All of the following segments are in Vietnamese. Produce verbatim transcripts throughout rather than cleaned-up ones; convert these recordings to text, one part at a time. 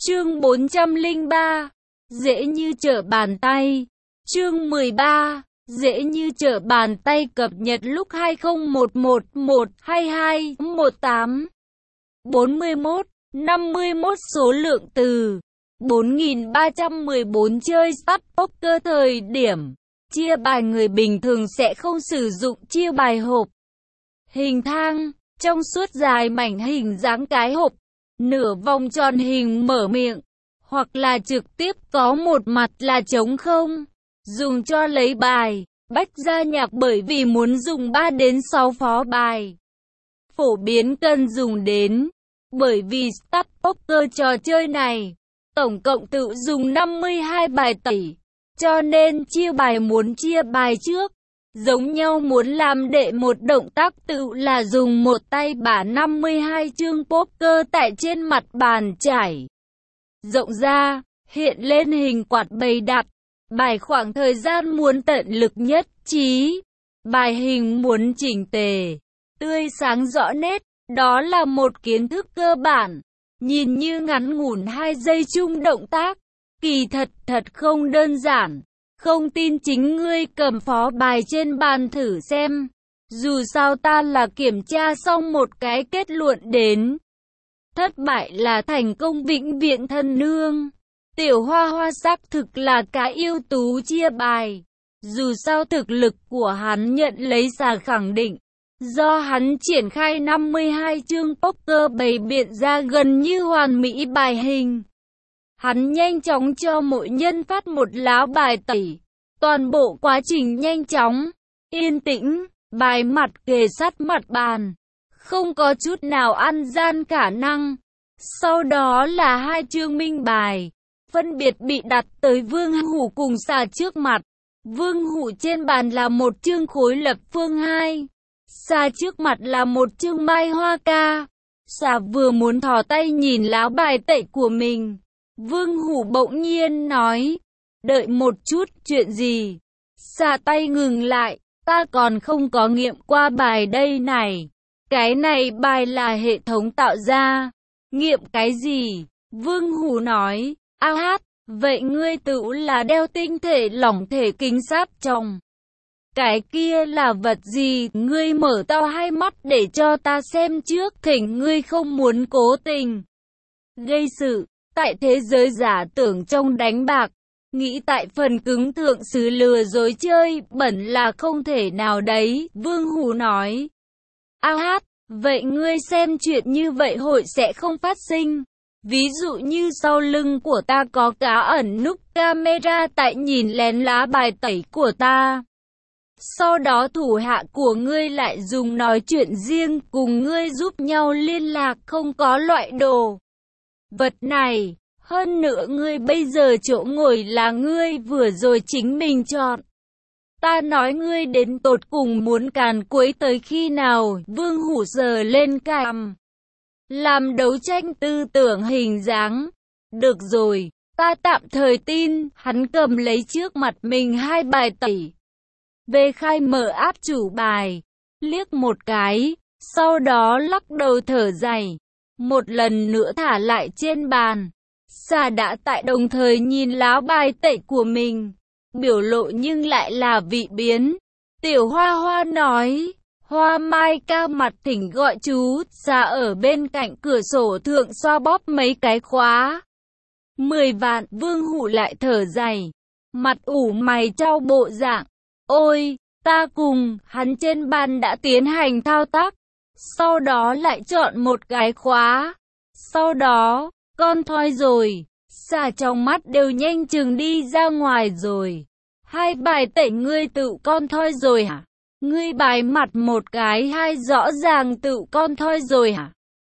Chương bốn trăm lẻ ba, dễ như trở bàn tay. Chương mười ba, dễ như trở bàn tay cập nhật lúc hai không một một một hai hai một tám. bốn mươi mốt, năm mươi mốt số lượng từ. bốn nghìn ba trăm mười bốn chơi sắp poker thời điểm. Chia bài người bình thường sẽ không sử dụng chia bài hộp. Hình thang, trong suốt dài mảnh hình dáng cái hộp. Nửa vòng tròn hình mở miệng, hoặc là trực tiếp có một mặt là trống không, dùng cho lấy bài, bách gia nhạc bởi vì muốn dùng ba đến sáu phó bài. Phổ biến cần dùng đến, bởi vì Stop Poker trò chơi này, tổng cộng tự dùng năm mươi hai bài tẩy, cho nên chia bài muốn chia bài trước. Giống nhau muốn làm đệ một động tác tự là dùng một tay bả năm mươi hai chương poker tại trên mặt bàn trải rộng ra, hiện lên hình quạt bày đặt. Bài khoảng thời gian muốn tận lực nhất trí. Bài hình muốn chỉnh tề, tươi sáng rõ nét. Đó là một kiến thức cơ bản. Nhìn như ngắn ngủn hai giây chung động tác. Kỳ thật thật không đơn giản. Không tin chính ngươi cầm phó bài trên bàn thử xem. Dù sao ta là kiểm tra xong một cái kết luận đến. Thất bại là thành công vĩnh viễn thân nương. Tiểu Hoa Hoa xác thực là cái ưu tú chia bài. Dù sao thực lực của hắn nhận lấy là khẳng định. Do hắn triển khai năm mươi hai chương poker bày biện ra gần như hoàn mỹ bài hình. Hắn nhanh chóng cho mỗi nhân phát một lá bài tẩy. Toàn bộ quá trình nhanh chóng, yên tĩnh, bài mặt kề sát mặt bàn. Không có chút nào ăn gian khả năng. Sau đó là hai chương minh bài. Phân biệt bị đặt tới Vương Hủ cùng Xà trước mặt. Vương Hủ trên bàn là một chương khối lập phương hai. Xà trước mặt là một chương mai hoa ca. Xà vừa muốn thò tay nhìn lá bài tẩy của mình. Vương Hủ bỗng nhiên nói. Đợi một chút, chuyện gì? Xà tay ngừng lại. Ta còn không có nghiệm qua bài đây này. Cái này bài là hệ thống tạo ra. Nghiệm cái gì? Vương Hủ nói. A hát, vậy ngươi tự là đeo tinh thể lỏng thể kính sáp trong. Cái kia là vật gì? Ngươi mở to hai mắt để cho ta xem trước. Thỉnh ngươi không muốn cố tình gây sự. Tại thế giới giả tưởng trong đánh bạc. Nghĩ tại phần cứng thượng xứ lừa dối chơi bẩn là không thể nào đấy. Vương Hủ nói. A hát, vậy ngươi xem chuyện như vậy hội sẽ không phát sinh. Ví dụ như sau lưng của ta có cá ẩn núp camera tại nhìn lén lá bài tẩy của ta. Sau đó thủ hạ của ngươi lại dùng nói chuyện riêng cùng ngươi giúp nhau liên lạc không có loại đồ vật này. Hơn nữa ngươi bây giờ chỗ ngồi là ngươi vừa rồi chính mình chọn. Ta nói ngươi đến tột cùng muốn càn quấy tới khi nào? Vương Hủ sờ lên cằm. Làm đấu tranh tư tưởng hình dáng. Được rồi, ta tạm thời tin. Hắn cầm lấy trước mặt mình hai bài tẩy. Về khai mở áp chủ bài. Liếc một cái. Sau đó lắc đầu thở dài. Một lần nữa thả lại trên bàn. Xà đã tại đồng thời nhìn lá bài tẩy của mình. Biểu lộ nhưng lại là vị biến. Tiểu Hoa Hoa nói. Hoa Mai ca mặt thỉnh gọi chú. Xà ở bên cạnh cửa sổ thượng xoa bóp mấy cái khóa. Mười vạn. Vương Hủ lại thở dài. Mặt ủ mày trao bộ dạng. Ôi, ta cùng hắn trên bàn đã tiến hành thao tác. Sau đó lại chọn một cái khóa. Sau đó, con thoi rồi. Xà trong mắt đều nhanh chừng đi ra ngoài rồi. Hai bài tẩy ngươi tự con thoi rồi hả? Ngươi bài mặt một cái hai rõ ràng tự con thoi rồi hả?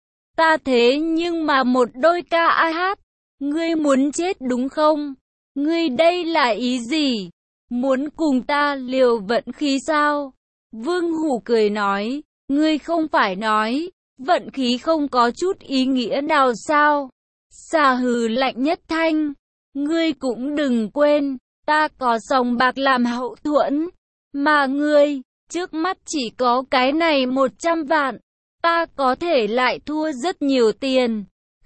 Ta thế nhưng mà một đôi ca a hát. Ngươi muốn chết đúng không? Ngươi đây là ý gì? Muốn cùng ta liều vận khí sao? Vương Hủ cười nói. Ngươi không phải nói. Vận khí không có chút ý nghĩa nào sao? Xà hừ lạnh nhất thanh. Ngươi cũng đừng quên. Ta có sòng bạc làm hậu thuẫn. Mà ngươi, trước mắt chỉ có cái này một trăm vạn. Ta có thể lại thua rất nhiều tiền.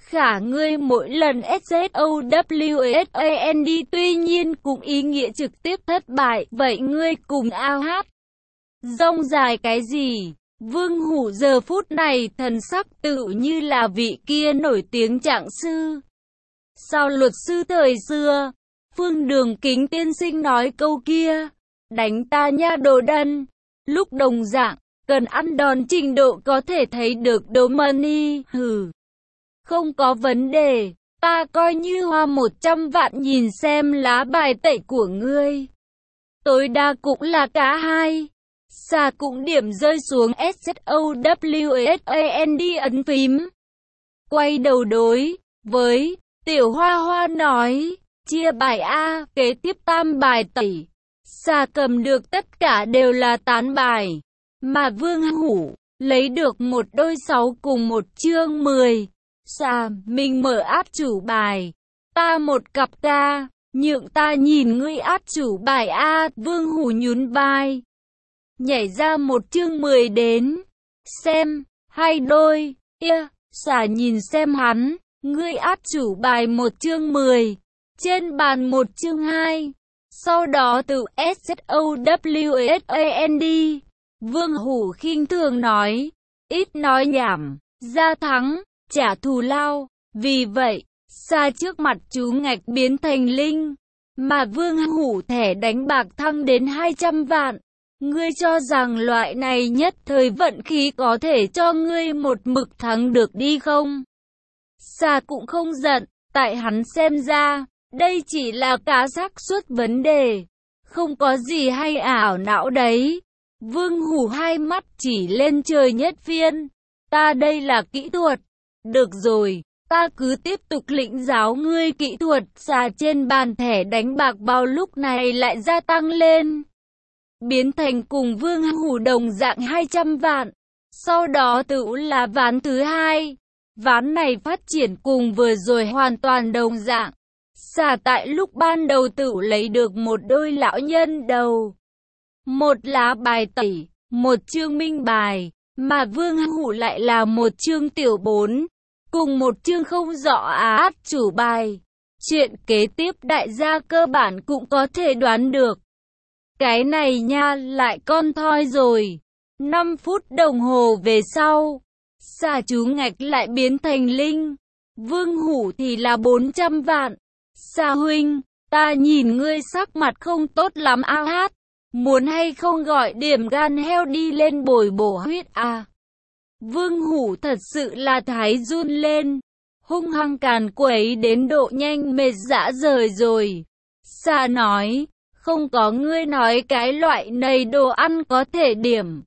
khả ngươi mỗi lần ét zét o vê ét a en đê tuy nhiên cũng ý nghĩa trực tiếp thất bại, vậy ngươi cùng ao hát. Rông dài cái gì? Vương Hủ giờ phút này thần sắc tự như là vị kia nổi tiếng trạng sư. Sao luật sư thời xưa, Phương Đường Kính tiên sinh nói câu kia, đánh ta nha đồ đần, lúc đồng dạng, cần ăn đòn trình độ có thể thấy được đồ money, hừ. Không có vấn đề, ta coi như hoa một trăm vạn nhìn xem lá bài tẩy của ngươi. Tối đa cũng là cả hai. Xà cũng điểm rơi xuống ét zét o vê ét a en đê ấn phím. Quay đầu đối với Tiểu Hoa Hoa nói, chia bài A, kế tiếp tam bài tẩy. Xà cầm được tất cả đều là tán bài, mà Vương Hủ lấy được một đôi sáu cùng một chương mười. Xà, mình mở áp chủ bài, ta một cặp ca, nhượng ta nhìn ngươi áp chủ bài A. Vương Hủ nhún vai, nhảy ra một chương mười đến, xem, hai đôi, ia, xà nhìn xem hắn, ngươi áp chủ bài một chương mười, trên bàn một chương hai, sau đó từ ét zét o vê ét a en đê, Vương Hủ khinh thường nói, ít nói nhảm, ra thắng, trả thù lao, vì vậy, xà trước mặt chú ngạch biến thành linh, mà Vương Hủ thẻ đánh bạc thăng đến hai trăm vạn. Ngươi cho rằng loại này nhất thời vận khí có thể cho ngươi một mực thắng được đi không? Xà cũng không giận, tại hắn xem ra, đây chỉ là cá xác suất vấn đề, không có gì hay ảo não đấy. Vương Hủ hai mắt chỉ lên trời nhất phiên, ta đây là kỹ thuật. Được rồi, ta cứ tiếp tục lĩnh giáo ngươi kỹ thuật. Xà trên bàn thẻ đánh bạc bao lúc này lại gia tăng lên, biến thành cùng Vương Hủ đồng dạng hai trăm vạn. Sau đó tự là ván thứ hai. Ván này phát triển cùng vừa rồi hoàn toàn đồng dạng. Xà tại lúc ban đầu tự lấy được một đôi lão nhân đầu, một lá bài tẩy, một chương minh bài, mà Vương Hủ lại là một chương tiểu bốn, cùng một chương không rõ áp chủ bài. Chuyện kế tiếp đại gia cơ bản cũng có thể đoán được. Cái này nha lại con thoi rồi. năm phút đồng hồ về sau, xà chú ngạch lại biến thành linh. Vương Hủ thì là bốn trăm vạn. Xà huynh, ta nhìn ngươi sắc mặt không tốt lắm a hát. Muốn hay không gọi điểm gan heo đi lên bồi bổ huyết à? Vương Hủ thật sự là thái run lên, hung hăng càn quấy đến độ nhanh mệt dã rời rồi. Xà nói, không có ngươi nói cái loại này đồ ăn có thể điểm.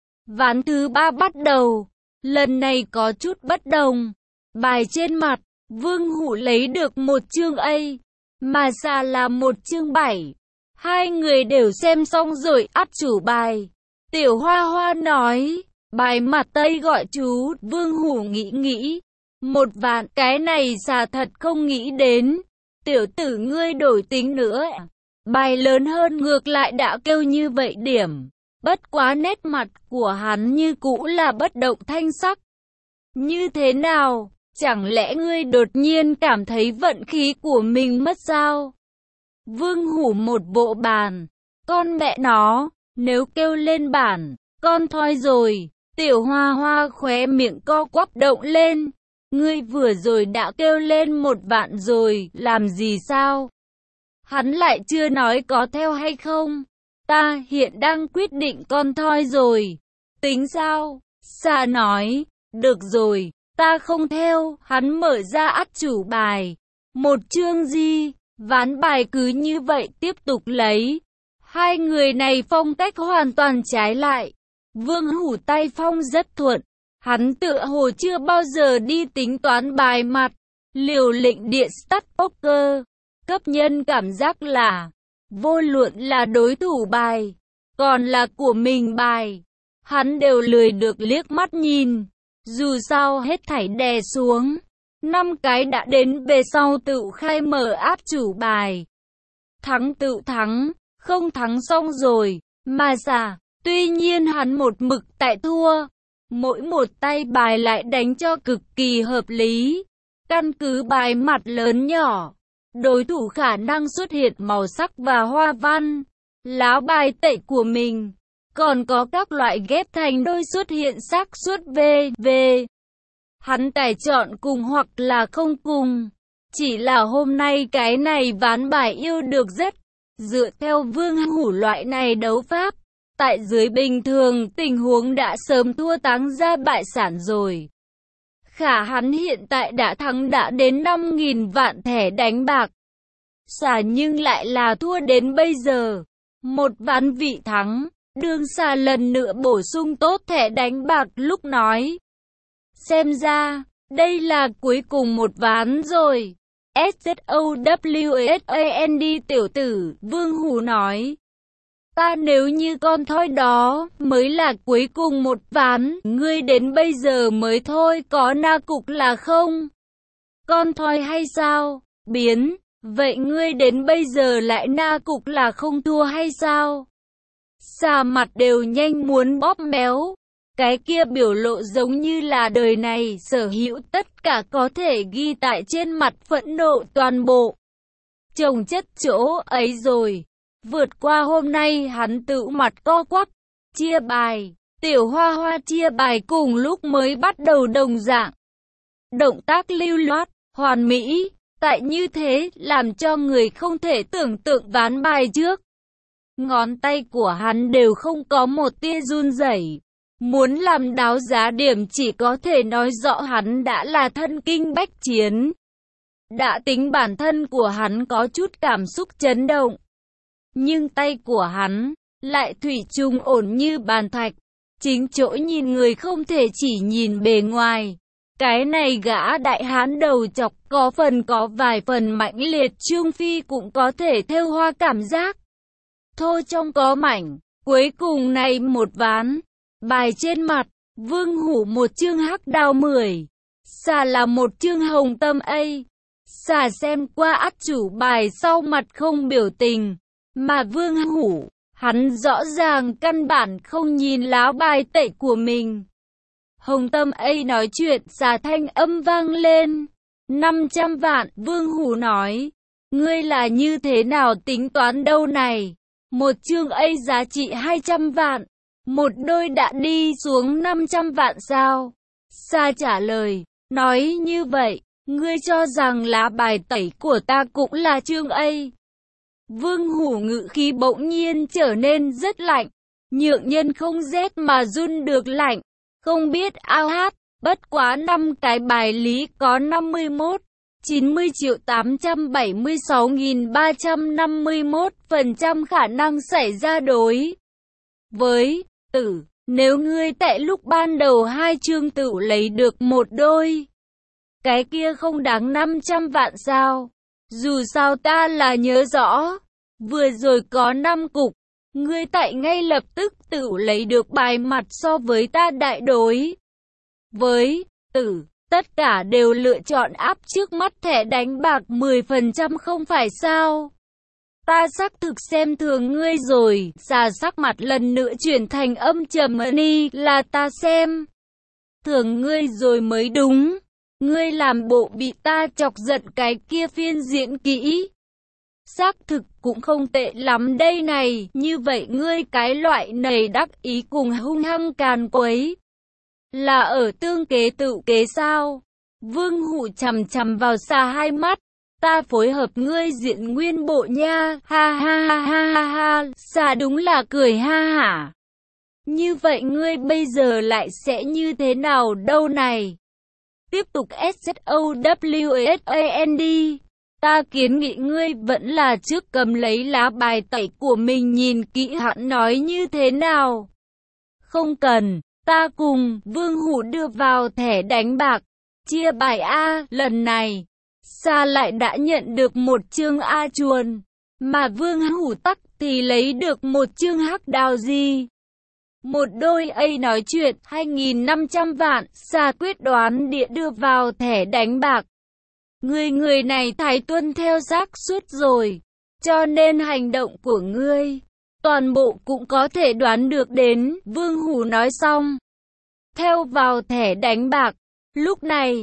Ván thứ ba bắt đầu, lần này có chút bất đồng. Bài trên mặt, Vương Hủ lấy được một chương A, mà xà là một chương bảy. Hai người đều xem xong rồi áp chủ bài. Tiểu Hoa Hoa nói, bài mặt Tây gọi chú. Vương Hủ nghĩ nghĩ, một vạn, cái này xà thật không nghĩ đến. Tiểu tử ngươi đổi tính nữa. Bài lớn hơn ngược lại đã kêu như vậy điểm. Bất quá nét mặt của hắn như cũ là bất động thanh sắc. Như thế nào? Chẳng lẽ ngươi đột nhiên cảm thấy vận khí của mình mất sao? Vương Hủ một vỗ bàn. Con mẹ nó, nếu kêu lên bản, con thoi rồi. Tiểu Hoa Hoa khóe miệng co quắp động lên. Ngươi vừa rồi đã kêu lên một vạn rồi, làm gì sao? Hắn lại chưa nói có theo hay không. Ta hiện đang quyết định con thoi rồi. Tính sao? Xà nói, được rồi, ta không theo. Hắn mở ra át chủ bài. Một chương gì? Ván bài cứ như vậy tiếp tục lấy. Hai người này phong cách hoàn toàn trái lại. Vương Hủ tay phong rất thuận. Hắn tựa hồ chưa bao giờ đi tính toán bài mặt. Liều lĩnh địa start poker. Cấp nhân cảm giác là vô luận là đối thủ bài, còn là của mình bài, hắn đều lười được liếc mắt nhìn. Dù sao hết thảy đè xuống, năm cái đã đến về sau tự khai mở áp chủ bài. Thắng tự thắng, không thắng xong rồi, mà xà, tuy nhiên hắn một mực tại thua. Mỗi một tay bài lại đánh cho cực kỳ hợp lý. Căn cứ bài mặt lớn nhỏ, đối thủ khả năng xuất hiện màu sắc và hoa văn, lá bài tẩy của mình, còn có các loại ghép thành đôi xuất hiện xác suất V, V. Hắn tài chọn cùng hoặc là không cùng. Chỉ là hôm nay cái này ván bài yêu được rất. Dựa theo Vương Hủ loại này đấu pháp, tại dưới bình thường tình huống đã sớm thua táng ra bại sản rồi. Khả hắn hiện tại đã thắng đã đến năm nghìn vạn thẻ đánh bạc. Xà nhưng lại là thua đến bây giờ. Một ván vị thắng, đương xà lần nữa bổ sung tốt thẻ đánh bạc lúc nói. Xem ra, đây là cuối cùng một ván rồi. S Z O W S A N D tiểu tử, Vương Hủ nói. Ta nếu như con thoi đó, mới là cuối cùng một ván, ngươi đến bây giờ mới thôi có na cục là không? Con thoi hay sao? Biến, vậy ngươi đến bây giờ lại na cục là không thua hay sao? Xà mặt đều nhanh muốn bóp méo. Cái kia biểu lộ giống như là đời này sở hữu tất cả có thể ghi tại trên mặt phẫn nộ toàn bộ. Chồng chất chỗ ấy rồi. Vượt qua hôm nay hắn tự mặt co quắp. Chia bài. Tiểu Hoa Hoa chia bài cùng lúc mới bắt đầu đồng dạng. Động tác lưu loát, hoàn mỹ. Tại như thế làm cho người không thể tưởng tượng ván bài trước. Ngón tay của hắn đều không có một tia run rẩy. Muốn làm đáo giá điểm chỉ có thể nói rõ hắn đã là thân kinh bách chiến. Đã tính bản thân của hắn có chút cảm xúc chấn động. Nhưng tay của hắn lại thủy chung ổn như bàn thạch. Chính chỗ nhìn người không thể chỉ nhìn bề ngoài. Cái này gã đại hán đầu chọc có phần có vài phần mãnh liệt, Trương Phi cũng có thể thêu hoa cảm giác. Thô trong có mảnh, cuối cùng này một ván. Bài trên mặt, Vương Hủ một chương hắc đao mười. Xà là một chương hồng tâm A. Xà xem qua ắt chủ bài sau mặt không biểu tình. Mà Vương Hủ, hắn rõ ràng căn bản không nhìn lá bài tẩy của mình. Hồng tâm A nói chuyện, xà thanh âm vang lên. năm trăm vạn, Vương Hủ nói. Ngươi là như thế nào tính toán đâu này? Một chương A giá trị hai trăm vạn. Một đôi đã đi xuống năm trăm vạn sao? Sa trả lời, nói như vậy, ngươi cho rằng lá bài tẩy của ta cũng là chương A. Vương Hủ ngự khí bỗng nhiên trở nên rất lạnh, nhượng nhân không rét mà run được lạnh, không biết ao hát, bất quá năm cái bài lý có năm mươi mốt, chín mươi triệu tám trăm bảy mươi sáu nghìn ba trăm năm mươi mốt phần trăm khả năng xảy ra đối với tử, nếu ngươi tại lúc ban đầu hai chương tự lấy được một đôi, cái kia không đáng năm trăm vạn sao? Dù sao ta là nhớ rõ, vừa rồi có năm cục, ngươi tại ngay lập tức tự lấy được bài mặt so với ta đại đối với tử, tất cả đều lựa chọn áp trước mắt thẻ đánh bạc mười phần trăm không phải sao? Ta xác thực xem thường ngươi rồi. Xà sắc mặt lần nữa chuyển thành âm trầm, ni là ta xem thường ngươi rồi mới đúng. Ngươi làm bộ bị ta chọc giận cái kia phiên diễn kỹ. Xác thực cũng không tệ lắm đây này. Như vậy ngươi cái loại này đắc ý cùng hung hăng càn quấy, là ở tương kế tự kế sao? Vương Hủ chằm chằm vào xà hai mắt. Ta phối hợp ngươi diện nguyên bộ nha, ha ha ha ha ha ha, xà đúng là cười ha hả. Như vậy ngươi bây giờ lại sẽ như thế nào đâu này? Tiếp tục S Z O W S A N D. Ta kiến nghị ngươi vẫn là trước cầm lấy lá bài tẩy của mình nhìn kỹ hắn nói như thế nào. Không cần, ta cùng Vương Hủ đưa vào thẻ đánh bạc, chia bài A lần này. Sa lại đã nhận được một chương A chuồn, mà Vương Hủ tắc thì lấy được một chương hắc đào gì. Một đôi A nói chuyện, hai nghìn năm trăm vạn, Sa quyết đoán địa đưa vào thẻ đánh bạc. Người người này thái tuân theo xác suốt rồi, cho nên hành động của ngươi, toàn bộ cũng có thể đoán được đến. Vương Hủ nói xong, theo vào thẻ đánh bạc, lúc này,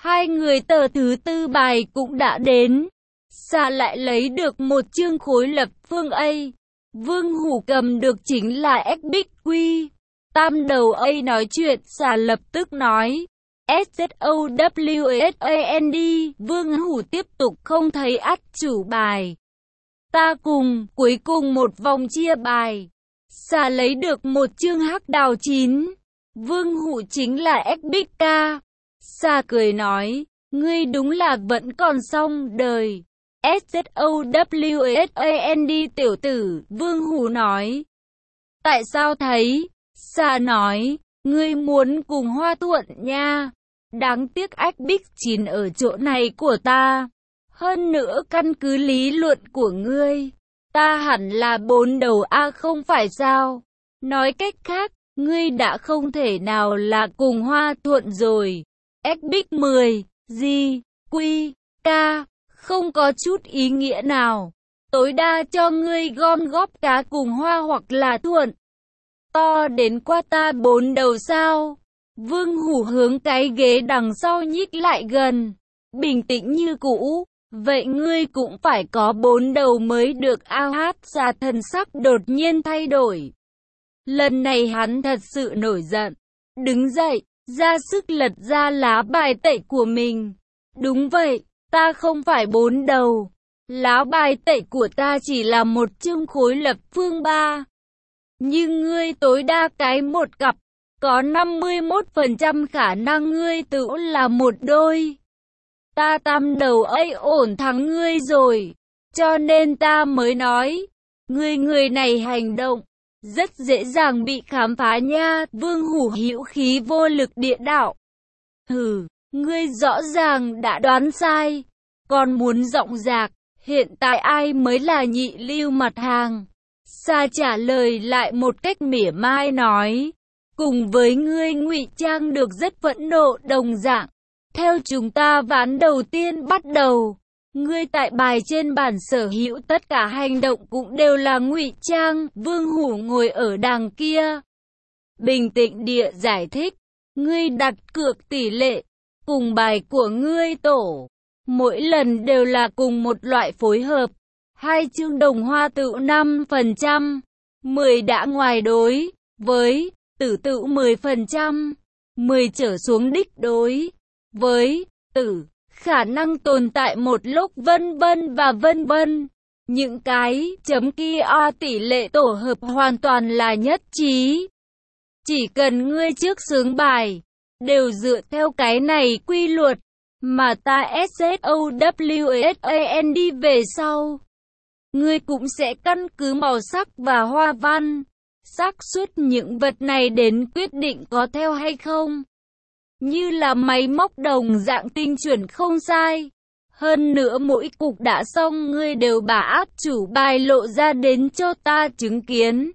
Hai người tờ thứ tư bài cũng đã đến. Xà lại lấy được một chương khối lập phương A. Vương Hủ cầm được chính là ích bích quy. Tam đầu A nói chuyện, xà lập tức nói. S Z O W S A N D. Vương Hủ tiếp tục không thấy ắt chủ bài. Ta cùng, cuối cùng một vòng chia bài. Xà lấy được một chương hắc đào chín. Vương Hủ chính là ích bích ca. Xà cười nói, ngươi đúng là vẫn còn xong đời. S Z O W S A N D tiểu tử, Vương Hủ nói. Tại sao thấy? Xà nói, ngươi muốn cùng Hoa Thuận nha. Đáng tiếc ách bích chín ở chỗ này của ta. Hơn nữa căn cứ lý luận của ngươi, ta hẳn là bốn đầu A không phải sao? Nói cách khác, ngươi đã không thể nào là cùng Hoa Thuận rồi. Ách bích mười, gì, quy, ca, không có chút ý nghĩa nào. Tối đa cho ngươi gom góp cá cùng Hoa hoặc là Thuận. To đến qua ta bốn đầu sao? Vương Hủ hướng cái ghế đằng sau nhích lại gần. Bình tĩnh như cũ. Vậy ngươi cũng phải có bốn đầu mới được. A hát ra thần sắc đột nhiên thay đổi. Lần này hắn thật sự nổi giận. Đứng dậy, ra sức lật ra lá bài tẩy của mình. Đúng vậy, ta không phải bốn đầu. Lá bài tẩy của ta chỉ là một chương khối lập phương ba. Nhưng ngươi tối đa cái một cặp. Có năm mươi mốt phần trăm khả năng ngươi tự là một đôi. Ta tam đầu ấy ổn thắng ngươi rồi. Cho nên ta mới nói. Ngươi người này hành động rất dễ dàng bị khám phá nha. Vương Hủ hữu khí vô lực địa đạo. Hừ, ngươi rõ ràng đã đoán sai. Còn muốn rộng rạc. Hiện tại ai mới là nhị lưu mặt hàng? Sa trả lời lại một cách mỉa mai nói. Cùng với ngươi ngụy trang được rất phẫn nộ đồng dạng. Theo chúng ta ván đầu tiên bắt đầu. Ngươi tại bài trên bàn sở hữu tất cả hành động cũng đều là ngụy trang. Vương Hủ ngồi ở đằng kia. Bình tĩnh địa giải thích. Ngươi đặt cược tỷ lệ. Cùng bài của ngươi tổ. Mỗi lần đều là cùng một loại phối hợp. Hai chương đồng hoa tự năm phần trăm. mười đã ngoài đối. Với tử tự mười phần trăm. mười trở xuống đích đối. Với tử. Khả năng tồn tại một lúc vân vân và vân vân. Những cái chấm kia tỷ lệ tổ hợp hoàn toàn là nhất trí. Chỉ cần ngươi trước sướng bài. Đều dựa theo cái này quy luật. Mà ta S Z O W S A N D về sau. Ngươi cũng sẽ căn cứ màu sắc và hoa văn. Xác suất những vật này đến quyết định có theo hay không. Như là máy móc đồng dạng tinh chuẩn không sai. Hơn nữa mỗi cục đã xong ngươi đều bà áp chủ bài lộ ra đến cho ta chứng kiến.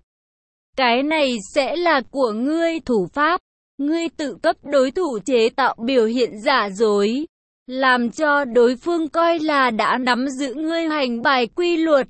Cái này sẽ là của ngươi thủ pháp. Ngươi tự cấp đối thủ chế tạo biểu hiện giả dối. Làm cho đối phương coi là đã nắm giữ ngươi hành bài quy luật.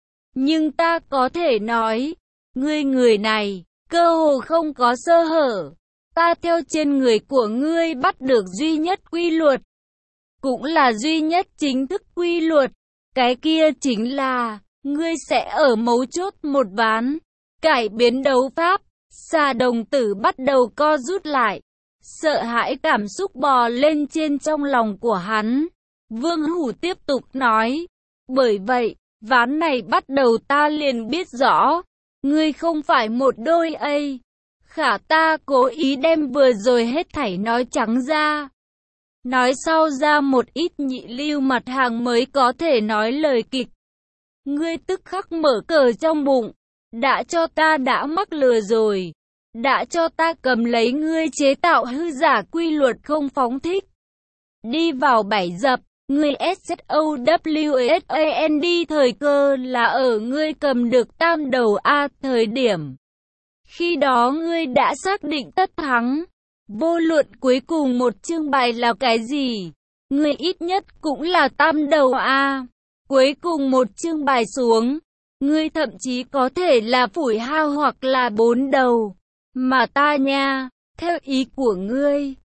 Nhưng ta có thể nói, ngươi người này, cơ hồ không có sơ hở. Ta theo trên người của ngươi bắt được duy nhất quy luật. Cũng là duy nhất chính thức quy luật. Cái kia chính là, ngươi sẽ ở mấu chốt một ván. Cải biến đấu pháp. Xà đồng tử bắt đầu co rút lại. Sợ hãi cảm xúc bò lên trên trong lòng của hắn. Vương Hủ tiếp tục nói. Bởi vậy, ván này bắt đầu ta liền biết rõ. Ngươi không phải một đôi A. Khả ta cố ý đem vừa rồi hết thảy nói trắng ra. Nói sau ra một ít nhị lưu mặt hàng mới có thể nói lời kịch. Ngươi tức khắc mở cờ trong bụng. Đã cho ta đã mắc lừa rồi. Đã cho ta cầm lấy ngươi chế tạo hư giả quy luật không phóng thích. Đi vào bảy dập. Ngươi S Z O W S A N D thời cơ là ở ngươi cầm được tam đầu A thời điểm. Khi đó ngươi đã xác định tất thắng. Vô luận cuối cùng một chương bài là cái gì. Ngươi ít nhất cũng là tam đầu A. Cuối cùng một chương bài xuống. Ngươi thậm chí có thể là phủi hao hoặc là bốn đầu. Mà ta nha, theo ý của ngươi,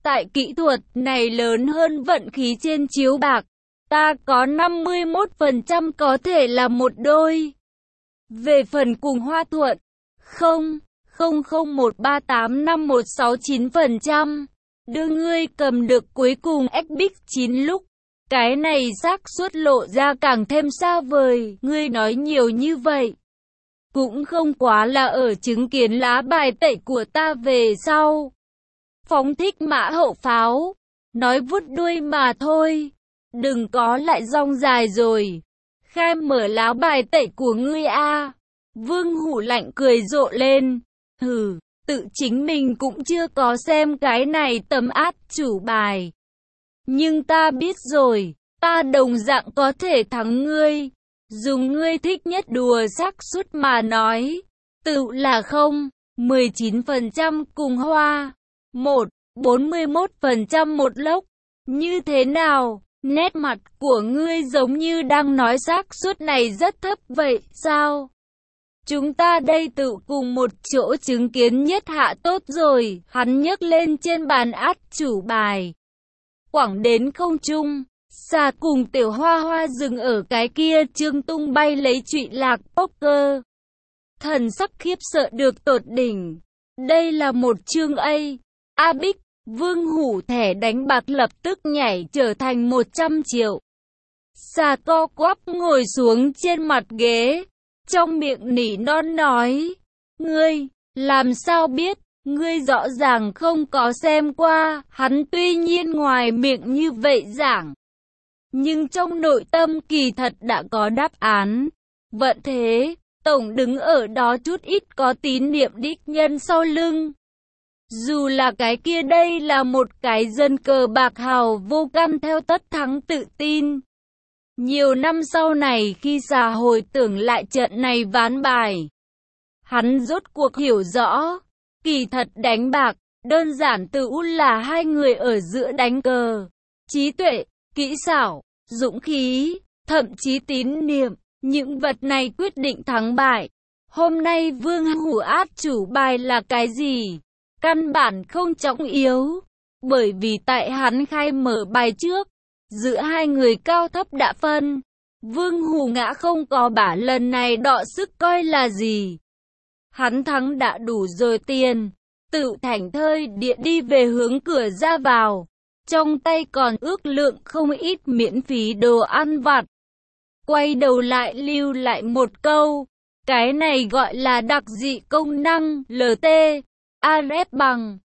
Tại kỹ thuật này lớn hơn vận khí trên chiếu bạc. Ta có năm mươi mốt phần trăm có thể là một đôi. Về phần cùng Hoa Thuận, không, không không một ba tám năm một sáu chín phần trăm. Đưa ngươi cầm được cuối cùng ếch bích chín lúc. Cái này xác suất lộ ra càng thêm xa vời. Ngươi nói nhiều như vậy cũng không quá là ở chứng kiến lá bài tẩy của ta về sau. Phóng thích mã hậu pháo, nói vút đuôi mà thôi. Đừng có lại rong dài rồi. Khai mở lá bài tẩy của ngươi a. Vương Hủ lạnh cười rộ lên. Hừ, tự chính mình cũng chưa có xem cái này tấm át chủ bài. Nhưng ta biết rồi, ta đồng dạng có thể thắng ngươi. Dùng ngươi thích nhất đùa xác suất mà nói. Tự là không, mười chín phần trăm cùng Hoa. Một, bốn mươi mốt phần trăm một lốc. Như thế nào? Nét mặt của ngươi giống như đang nói xác suất này rất thấp vậy, sao? Chúng ta đây tự cùng một chỗ chứng kiến nhất hạ tốt rồi. Hắn nhấc lên trên bàn át chủ bài. Quẳng đến không trung. Xà cùng Tiểu Hoa Hoa dừng ở cái kia chương tung bay lấy trụy lạc poker. Thần sắc khiếp sợ được tột đỉnh. Đây là một chương A. A Bích, Vương Hủ thẻ đánh bạc lập tức nhảy trở thành một trăm triệu. Xà co quắp ngồi xuống trên mặt ghế. Trong miệng nỉ non nói. Ngươi, làm sao biết? Ngươi rõ ràng không có xem qua. Hắn tuy nhiên ngoài miệng như vậy giảng, nhưng trong nội tâm kỳ thật đã có đáp án. Vận thế, tổng đứng ở đó chút ít có tín niệm đích nhân sau lưng. Dù là cái kia đây là một cái dân cờ bạc hào vô căn theo tất thắng tự tin. Nhiều năm sau này khi già hồi tưởng lại trận này ván bài, hắn rốt cuộc hiểu rõ, kỳ thật đánh bạc, đơn giản từ út là hai người ở giữa đánh cờ. Trí tuệ, kỹ xảo, dũng khí, thậm chí tín niệm, những vật này quyết định thắng bại. Hôm nay Vương Hủ át chủ bài là cái gì? Căn bản không trọng yếu, bởi vì tại hắn khai mở bài trước, giữa hai người cao thấp đã phân. Vương Hủ ngã không có bả, lần này đọ sức coi là gì. Hắn thắng đã đủ rồi tiền, tự thảnh thơi địa đi về hướng cửa ra vào. Trong tay còn ước lượng không ít miễn phí đồ ăn vặt. Quay đầu lại lưu lại một câu. Cái này gọi là đặc dị công năng L T A R F bằng